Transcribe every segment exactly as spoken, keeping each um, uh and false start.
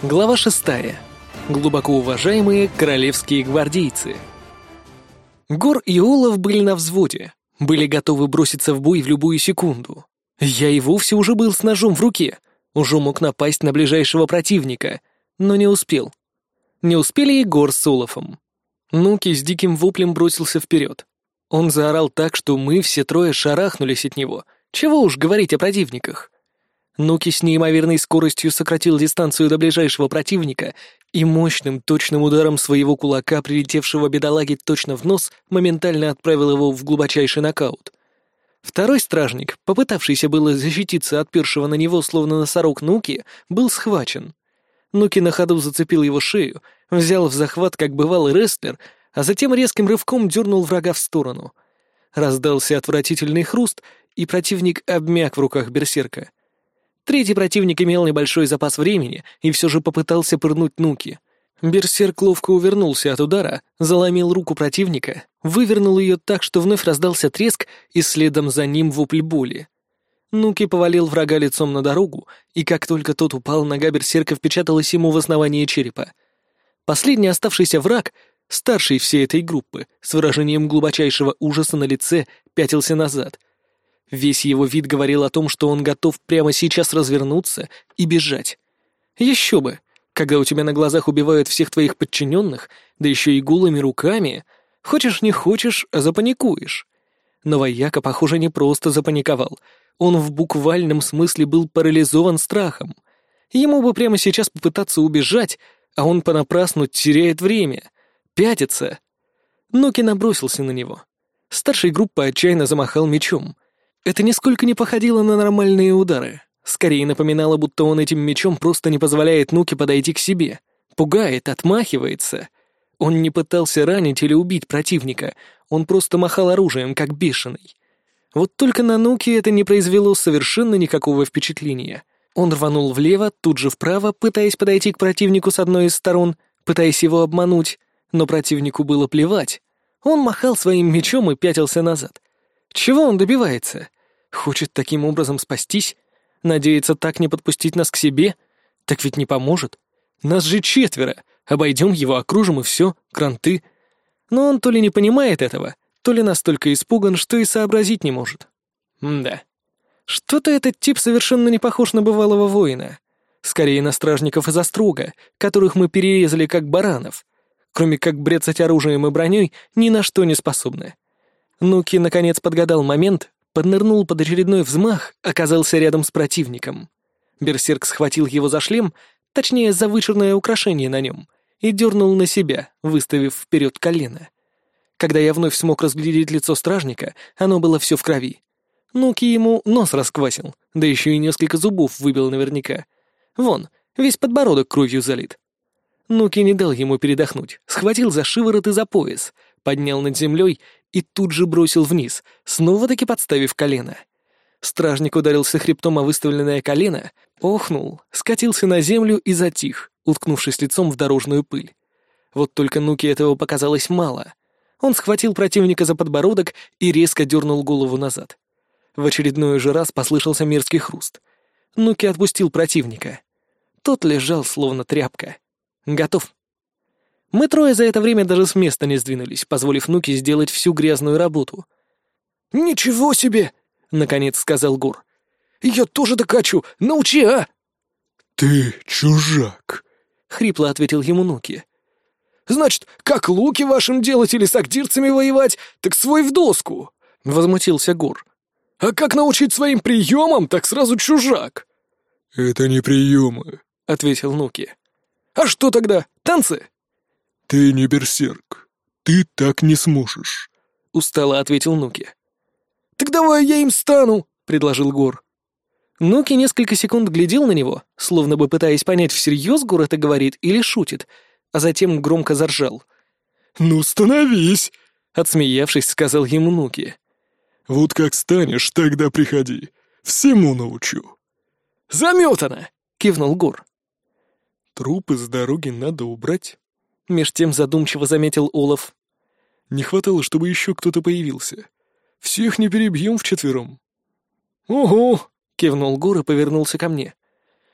Глава шестая. Глубоко уважаемые королевские гвардейцы. Гор и Олаф были на взводе, были готовы броситься в бой в любую секунду. Я и вовсе уже был с ножом в руке, уже мог напасть на ближайшего противника, но не успел. Не успели и Гор с Олафом. Нуки с диким воплем бросился вперед. Он заорал так, что мы все трое шарахнулись от него. Чего уж говорить о противниках. Нуки с неимоверной скоростью сократил дистанцию до ближайшего противника и мощным, точным ударом своего кулака, прилетевшего бедолаге точно в нос, моментально отправил его в глубочайший нокаут. Второй стражник, попытавшийся было защититься от першего на него, словно носорог Нуки, был схвачен. Нуки на ходу зацепил его шею, взял в захват, как бывалый рестлер, а затем резким рывком дернул врага в сторону. Раздался отвратительный хруст, и противник обмяк в руках берсерка. Третий противник имел небольшой запас времени и все же попытался пырнуть Нуки. Берсерк ловко увернулся от удара, заломил руку противника, вывернул ее так, что вновь раздался треск, и следом за ним вопль боли. Нуки повалил врага лицом на дорогу, и как только тот упал, нога берсерка впечаталась ему в основание черепа. Последний оставшийся враг, старший всей этой группы, с выражением глубочайшего ужаса на лице, пятился назад. Весь его вид говорил о том, что он готов прямо сейчас развернуться и бежать. Еще бы, когда у тебя на глазах убивают всех твоих подчиненных, да еще и голыми руками, хочешь не хочешь, а запаникуешь. Но вояка, похоже, не просто запаниковал. Он в буквальном смысле был парализован страхом. Ему бы прямо сейчас попытаться убежать, а он понапрасну теряет время. Пятится. Нуки набросился на него. Старший группы отчаянно замахал мечом. Это нисколько не походило на нормальные удары. Скорее напоминало, будто он этим мечом просто не позволяет Нуки подойти к себе. Пугает, отмахивается. Он не пытался ранить или убить противника. Он просто махал оружием, как бешеный. Вот только на Нуки это не произвело совершенно никакого впечатления. Он рванул влево, тут же вправо, пытаясь подойти к противнику с одной из сторон, пытаясь его обмануть. Но противнику было плевать. Он махал своим мечом и пятился назад. Чего он добивается? Хочет таким образом спастись? Надеется так не подпустить нас к себе? Так ведь не поможет. Нас же четверо. Обойдем его, окружим и все, кранты. Но он то ли не понимает этого, то ли настолько испуган, что и сообразить не может. М-да. Что-то этот тип совершенно не похож на бывалого воина. Скорее на стражников из Острога, которых мы перерезали как баранов. Кроме как брецать оружием и броней, ни на что не способны. Нуки, наконец, подгадал момент, поднырнул под очередной взмах, оказался рядом с противником. Берсерк схватил его за шлем, точнее, за вычурное украшение на нем, и дернул на себя, выставив вперед колено. Когда я вновь смог разглядеть лицо стражника, оно было все в крови. Нуки ему нос расквасил, да еще и несколько зубов выбил наверняка. Вон, весь подбородок кровью залит. Нуки не дал ему передохнуть, схватил за шиворот и за пояс, поднял над землей и тут же бросил вниз, снова-таки подставив колено. Стражник ударился хребтом о выставленное колено, охнул, скатился на землю и затих, уткнувшись лицом в дорожную пыль. Вот только Нуки этого показалось мало. Он схватил противника за подбородок и резко дернул голову назад. В очередной же раз послышался мерзкий хруст. Нуки отпустил противника. Тот лежал, словно тряпка. Готов. Мы трое за это время даже с места не сдвинулись, позволив Нуки сделать всю грязную работу. «Ничего себе!» — наконец сказал Гор. «Я тоже докачу! Научи, а!» «Ты чужак!» — хрипло ответил ему Нуки. «Значит, как луки вашим делать или с агдирцами воевать, так свой в доску!» — возмутился Гор. «А как научить своим приемам, так сразу чужак!» «Это не приемы!» — ответил Нуки. «А что тогда? Танцы?» «Ты не берсерк. Ты так не сможешь», — устало ответил Нуки. «Так давай я им стану», — предложил Гор. Нуки несколько секунд глядел на него, словно бы пытаясь понять, всерьез Гор это говорит или шутит, а затем громко заржал. «Ну, становись», — отсмеявшись, сказал ему Нуки. «Вот как станешь, тогда приходи. Всему научу». «Заметано», — кивнул Гор. «Трупы с дороги надо убрать», — меж тем задумчиво заметил Олаф. «Не хватало, чтобы еще кто-то появился. Всех не перебьем вчетвером». «Угу», — кивнул Гор и повернулся ко мне.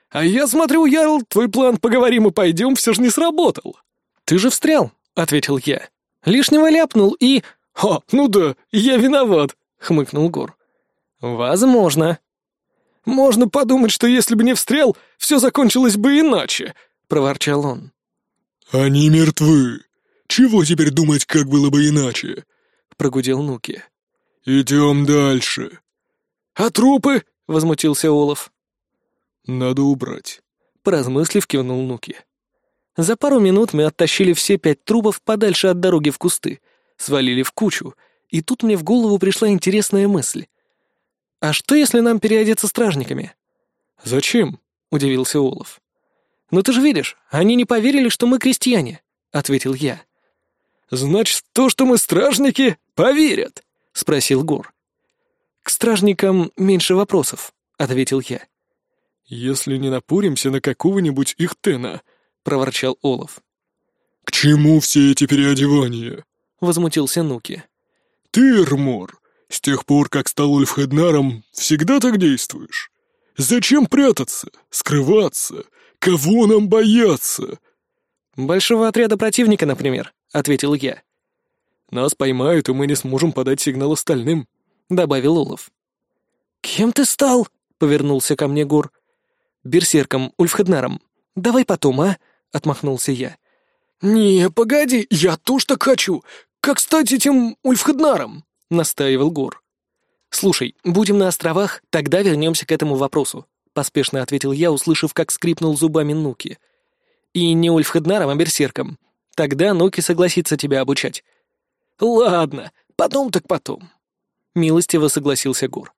А я смотрю, Ярл, твой план «поговорим и пойдем» все же не сработал. «Ты же встрял», — ответил я. «Лишнего ляпнул и...» «А, ну да, я виноват», — хмыкнул Гор. «Возможно». «Можно подумать, что если бы не встрял, все закончилось бы иначе», — проворчал он. «Они мертвы. Чего теперь думать, как было бы иначе?» — прогудел Нуки. «Идем дальше». «А трупы?» — возмутился Олаф. «Надо убрать», — поразмыслив, кивнул Нуки. За пару минут мы оттащили все пять трупов подальше от дороги в кусты, свалили в кучу, и тут мне в голову пришла интересная мысль. «А что, если нам переодеться стражниками?» «Зачем?» — удивился Олаф. «Ну ты же видишь, они не поверили, что мы крестьяне», — ответил я. «Значит, то, что мы стражники, поверят?» — спросил Гор. «К стражникам меньше вопросов», — ответил я. «Если не напуримся на какого-нибудь Ихтена», — проворчал Олаф. «К чему все эти переодевания?» — возмутился Нуки. «Ты, Эрмор, с тех пор, как стал Ульфхеднаром, всегда так действуешь? Зачем прятаться, скрываться? Кого нам бояться?» «Большого отряда противника, например», — ответил я. «Нас поймают, и мы не сможем подать сигнал остальным», — добавил Олаф. «Кем ты стал?» — повернулся ко мне Гор. «Берсерком, Ульфхеднаром. Давай потом, а?» — отмахнулся я. «Не, погоди, я тоже так хочу. Как стать этим Ульфхеднаром?» — настаивал Гор. «Слушай, будем на островах, тогда вернемся к этому вопросу», — поспешно ответил я, услышав, как скрипнул зубами Нуки. «И не Ульфхеднаром, а берсерком. Тогда Нуки согласится тебя обучать». «Ладно, потом так потом», — милостиво согласился Гор.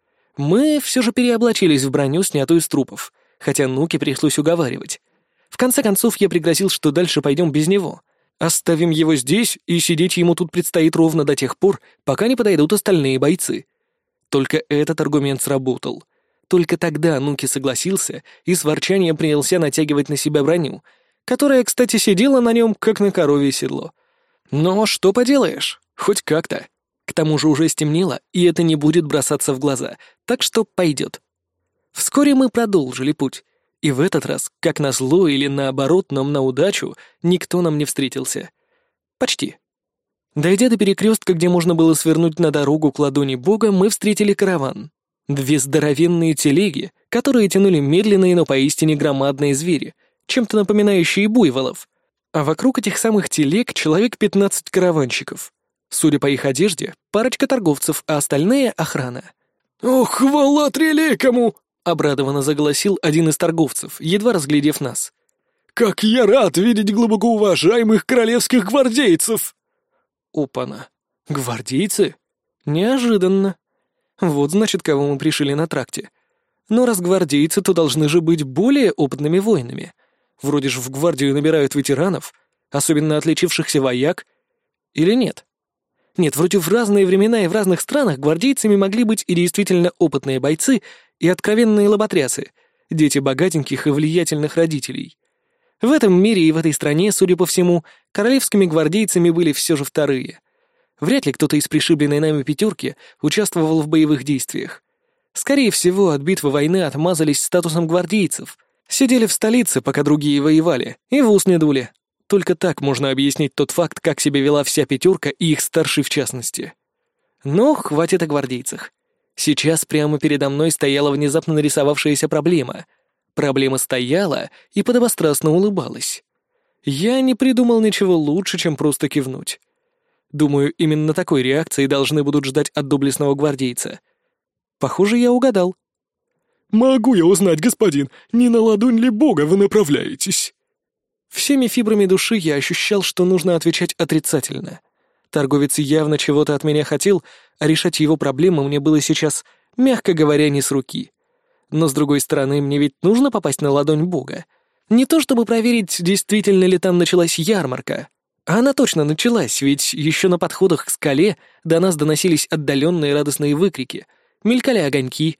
Мы все же переоблачились в броню, снятую с трупов, хотя Нуки пришлось уговаривать. В конце концов, я пригрозил, что дальше пойдем без него. Оставим его здесь, и сидеть ему тут предстоит ровно до тех пор, пока не подойдут остальные бойцы. Только этот аргумент сработал. Только тогда Нуки согласился и с ворчанием принялся натягивать на себя броню, которая, кстати, сидела на нем, как на коровье седло. Но что поделаешь, хоть как-то. К тому же уже стемнело, и это не будет бросаться в глаза, так что пойдет. Вскоре мы продолжили путь, и в этот раз, как назло или наоборот, нам на удачу, никто нам не встретился. Почти. Дойдя до перекрестка, где можно было свернуть на дорогу к ладони Бога, мы встретили караван. Две здоровенные телеги, которые тянули медленные, но поистине громадные звери, чем-то напоминающие буйволов. А вокруг этих самых телег человек пятнадцать караванщиков. Судя по их одежде, парочка торговцев, а остальные — охрана. «Ох, хвала треликому!» — обрадованно заголосил один из торговцев, едва разглядев нас. «Как я рад видеть глубоко уважаемых королевских гвардейцев!» Опана. Гвардейцы? Неожиданно. Вот, значит, кого мы пришили на тракте. Но раз гвардейцы, то должны же быть более опытными воинами. Вроде же в гвардию набирают ветеранов, особенно отличившихся вояк. Или нет? Нет, вроде в разные времена и в разных странах гвардейцами могли быть и действительно опытные бойцы, и откровенные лоботрясы, дети богатеньких и влиятельных родителей. В этом мире и в этой стране, судя по всему, королевскими гвардейцами были все же вторые. Вряд ли кто-то из пришибленной нами пятерки участвовал в боевых действиях. Скорее всего, от битвы войны отмазались статусом гвардейцев, сидели в столице, пока другие воевали, и в ус не дули. Только так можно объяснить тот факт, как себя вела вся пятерка и их старший в частности. Но хватит о гвардейцах. Сейчас прямо передо мной стояла внезапно нарисовавшаяся проблема. Проблема стояла и подобострастно улыбалась. Я не придумал ничего лучше, чем просто кивнуть. Думаю, именно такой реакции должны будут ждать от доблестного гвардейца. Похоже, я угадал. «Могу я узнать, господин, не на ладонь ли Бога вы направляетесь?» Всеми фибрами души я ощущал, что нужно отвечать отрицательно. Торговец явно чего-то от меня хотел, а решать его проблемы мне было сейчас, мягко говоря, не с руки. Но, с другой стороны, мне ведь нужно попасть на ладонь Бога. Не то чтобы проверить, действительно ли там началась ярмарка. А она точно началась, ведь еще на подходах к скале до нас доносились отдаленные радостные выкрики, мелькали огоньки.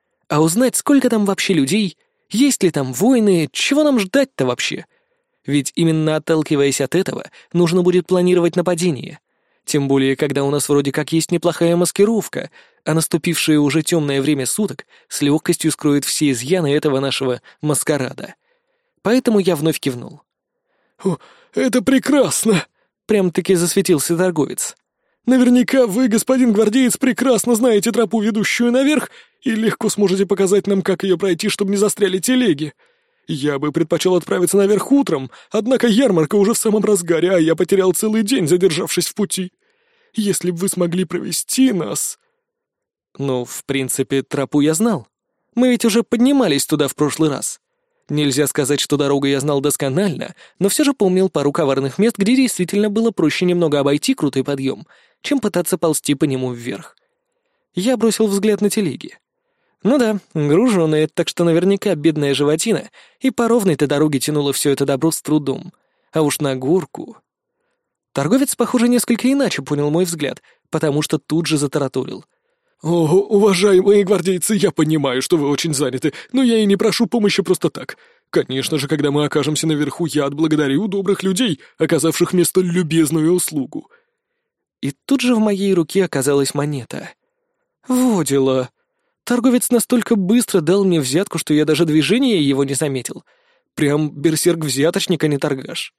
А узнать, сколько там вообще людей, есть ли там воины, чего нам ждать-то вообще? Ведь именно отталкиваясь от этого, нужно будет планировать нападение. Тем более, когда у нас вроде как есть неплохая маскировка, а наступившее уже темное время суток с легкостью скроет все изъяны этого нашего маскарада. Поэтому я вновь кивнул. «О, это прекрасно!» — Прям-таки засветился торговец. «Наверняка вы, господин гвардеец, прекрасно знаете тропу, ведущую наверх, и легко сможете показать нам, как ее пройти, чтобы не застряли телеги. Я бы предпочел отправиться наверх утром, однако ярмарка уже в самом разгаре, а я потерял целый день, задержавшись в пути. Если бы вы смогли провести нас...» Ну, в принципе, тропу я знал. Мы ведь уже поднимались туда в прошлый раз. Нельзя сказать, что дорогу я знал досконально, но все же помнил пару коварных мест, где действительно было проще немного обойти крутой подъем, чем пытаться ползти по нему вверх. Я бросил взгляд на телеги. Ну да, груженые, так что наверняка бедная животина и по ровной-то дороге тянула все это добро с трудом. А уж на горку... Торговец, похоже, несколько иначе понял мой взгляд, потому что тут же затараторил. «О, уважаемые гвардейцы, я понимаю, что вы очень заняты, но я и не прошу помощи просто так. Конечно же, когда мы окажемся наверху, я отблагодарю добрых людей, оказавших мне столь любезную услугу». И тут же в моей руке оказалась монета. Во дела. Торговец настолько быстро дал мне взятку, что я даже движения его не заметил. Прям берсерк-взяточник, а не торгаш.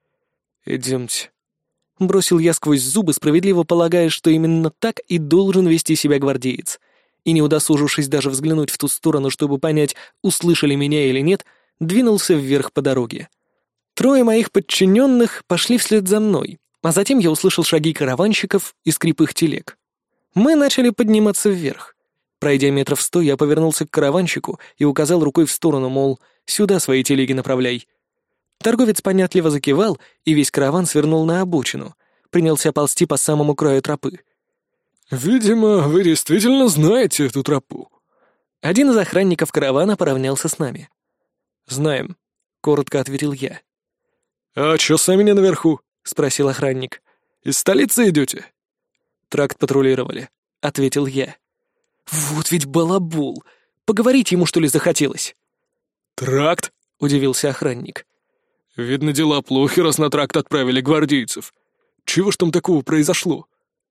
«Идемте». Бросил я сквозь зубы, справедливо полагая, что именно так и должен вести себя гвардеец. И не удосужившись даже взглянуть в ту сторону, чтобы понять, услышали меня или нет, двинулся вверх по дороге. Трое моих подчиненных пошли вслед за мной, а затем я услышал шаги караванщиков и скрип их телег. Мы начали подниматься вверх. Пройдя метров сто, я повернулся к караванщику и указал рукой в сторону, мол, сюда свои телеги направляй. Торговец понятливо закивал, и весь караван свернул на обочину, принялся ползти по самому краю тропы. «Видимо, вы действительно знаете эту тропу». Один из охранников каравана поравнялся с нами. «Знаем», — коротко ответил я. «А чё сами не наверху?» — спросил охранник. «Из столицы идете?» «Тракт патрулировали», — ответил я. «Вот ведь балабол! Поговорить ему, что ли, захотелось?» «Тракт?» — удивился охранник. «Видно, дела плохи, раз на тракт отправили гвардейцев. Чего ж там такого произошло?»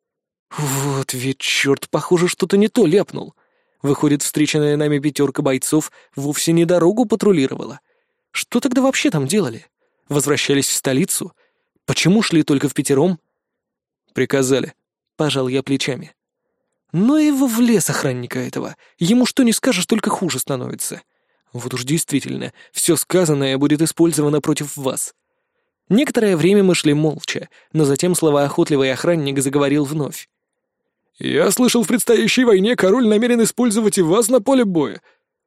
«Вот ведь черт, похоже, что-то не то ляпнул. Выходит, встреченная нами пятерка бойцов вовсе не дорогу патрулировала. Что тогда вообще там делали? Возвращались в столицу? Почему шли только впятером?» «Приказали», — пожал я плечами. «Ну его в лес охранника этого. Ему что не скажешь, только хуже становится. Вот уж действительно, все сказанное будет использовано против вас». Некоторое время мы шли молча, но затем словоохотливый охранник заговорил вновь. «Я слышал, в предстоящей войне король намерен использовать и вас на поле боя».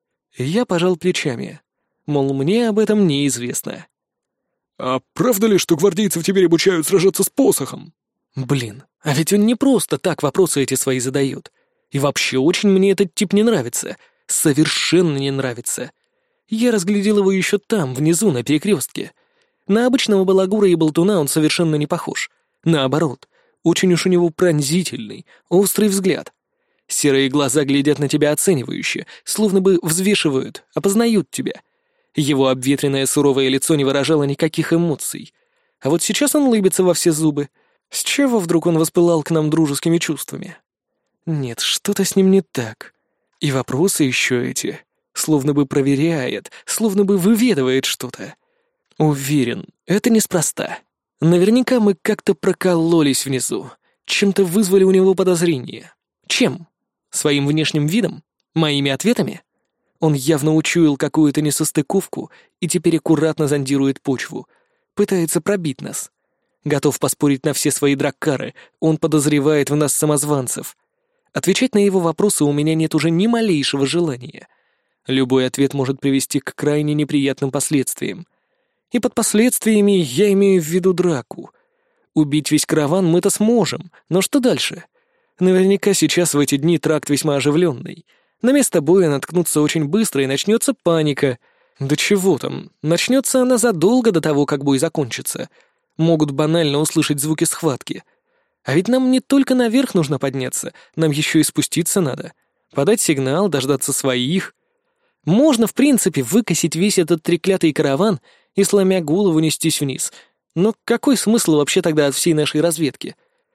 Я пожал плечами. Мол, мне об этом неизвестно. «А правда ли, что гвардейцев теперь обучают сражаться с посохом?» Блин, а ведь он не просто так вопросы эти свои задает. И вообще очень мне этот тип не нравится. Совершенно не нравится. Я разглядел его еще там, внизу, на перекрестке. На обычного балагура и болтуна он совершенно не похож. Наоборот, очень уж у него пронзительный, острый взгляд. Серые глаза глядят на тебя оценивающе, словно бы взвешивают, опознают тебя. Его обветренное суровое лицо не выражало никаких эмоций. А вот сейчас он улыбится во все зубы. С чего вдруг он воспылал к нам дружескими чувствами? Нет, что-то с ним не так. И вопросы еще эти. Словно бы проверяет, словно бы выведывает что-то. Уверен, это неспроста. Наверняка мы как-то прокололись внизу. Чем-то вызвали у него подозрения. Чем? Своим внешним видом? Моими ответами? Он явно учуял какую-то несостыковку и теперь аккуратно зондирует почву. Пытается пробить нас. Готов поспорить на все свои драккары, он подозревает в нас самозванцев. Отвечать на его вопросы у меня нет уже ни малейшего желания. Любой ответ может привести к крайне неприятным последствиям. И под последствиями я имею в виду драку. Убить весь караван мы-то сможем, но что дальше? Наверняка сейчас в эти дни тракт весьма оживленный. На место боя наткнуться очень быстро и начнется паника. Да чего там, начнется она задолго до того, как бой закончится. Могут банально услышать звуки схватки. А ведь нам не только наверх нужно подняться, нам еще и спуститься надо. Подать сигнал, дождаться своих. Можно, в принципе, выкосить весь этот треклятый караван и, сломя голову, нестись вниз. Но какой смысл вообще тогда от всей нашей разведки?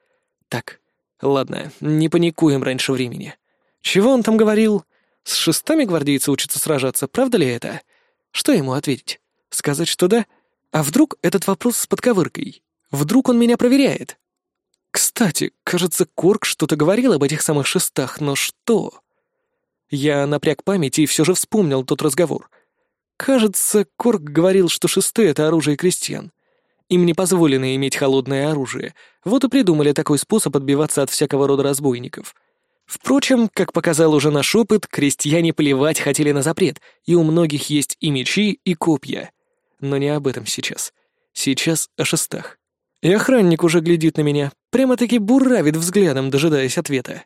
Так, ладно, не паникуем раньше времени. Чего он там говорил? С шестами гвардейцы учатся сражаться, правда ли это? Что ему ответить? Сказать, что да? А вдруг этот вопрос с подковыркой? Вдруг он меня проверяет? Кстати, кажется, Корк что-то говорил об этих самых шестах, но что? Я напряг память и все же вспомнил тот разговор. Кажется, Корк говорил, что шесты — это оружие крестьян. Им не позволено иметь холодное оружие, вот и придумали такой способ отбиваться от всякого рода разбойников. Впрочем, как показал уже наш опыт, крестьяне плевать хотели на запрет, и у многих есть и мечи, и копья. Но не об этом сейчас. Сейчас о шестах. И охранник уже глядит на меня, прямо-таки буравит взглядом, дожидаясь ответа.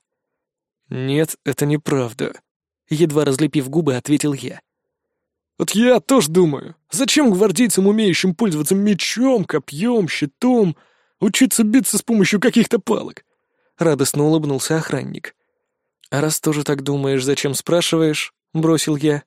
«Нет, это неправда», — едва разлепив губы, ответил я. Вот я тоже думаю, зачем гвардейцам, умеющим пользоваться мечом, копьем, щитом, учиться биться с помощью каких-то палок?» Радостно улыбнулся охранник. «А раз тоже так думаешь, зачем спрашиваешь?» — бросил я.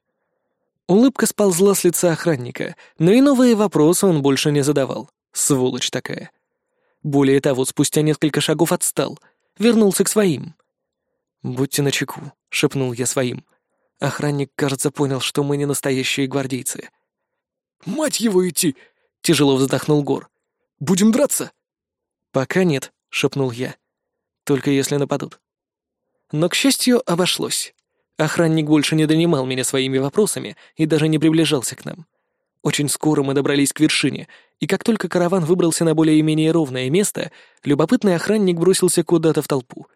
Улыбка сползла с лица охранника, но и новые вопросы он больше не задавал. Сволочь такая. Более того, спустя несколько шагов отстал, вернулся к своим. «Будьте начеку», — шепнул я своим. Охранник, кажется, понял, что мы не настоящие гвардейцы. «Мать его идти!» — тяжело вздохнул Гор. «Будем драться?» «Пока нет», — шепнул я. «Только если нападут». Но, к счастью, обошлось. Охранник больше не донимал меня своими вопросами и даже не приближался к нам. Очень скоро мы добрались к вершине, и как только караван выбрался на более-менее ровное место, любопытный охранник бросился куда-то в толпу.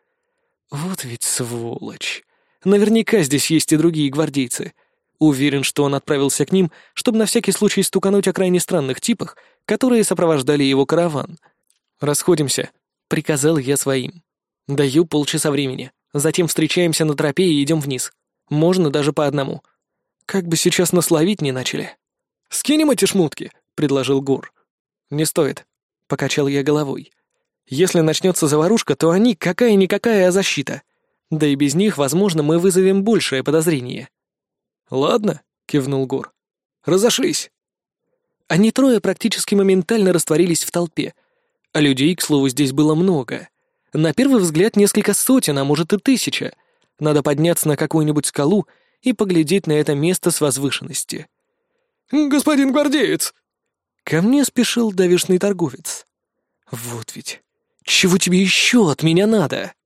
Вот ведь сволочь. Наверняка здесь есть и другие гвардейцы. Уверен, что он отправился к ним, чтобы на всякий случай стукануть о крайне странных типах, которые сопровождали его караван. «Расходимся», — приказал я своим. «Даю полчаса времени. Затем встречаемся на тропе и идем вниз. Можно даже по одному. Как бы сейчас нас ловить не начали». «Скинем эти шмутки», — предложил Гор. «Не стоит», — покачал я головой. «Если начнется заварушка, то они какая-никакая, а защита. Да и без них, возможно, мы вызовем большее подозрение». «Ладно», — кивнул Гор. «Разошлись». Они трое практически моментально растворились в толпе. А людей, к слову, здесь было много. На первый взгляд несколько сотен, а может и тысяча. Надо подняться на какую-нибудь скалу и поглядеть на это место с возвышенности. «Господин гвардеец!» Ко мне спешил давешный торговец. «Вот ведь. Чего тебе еще от меня надо?»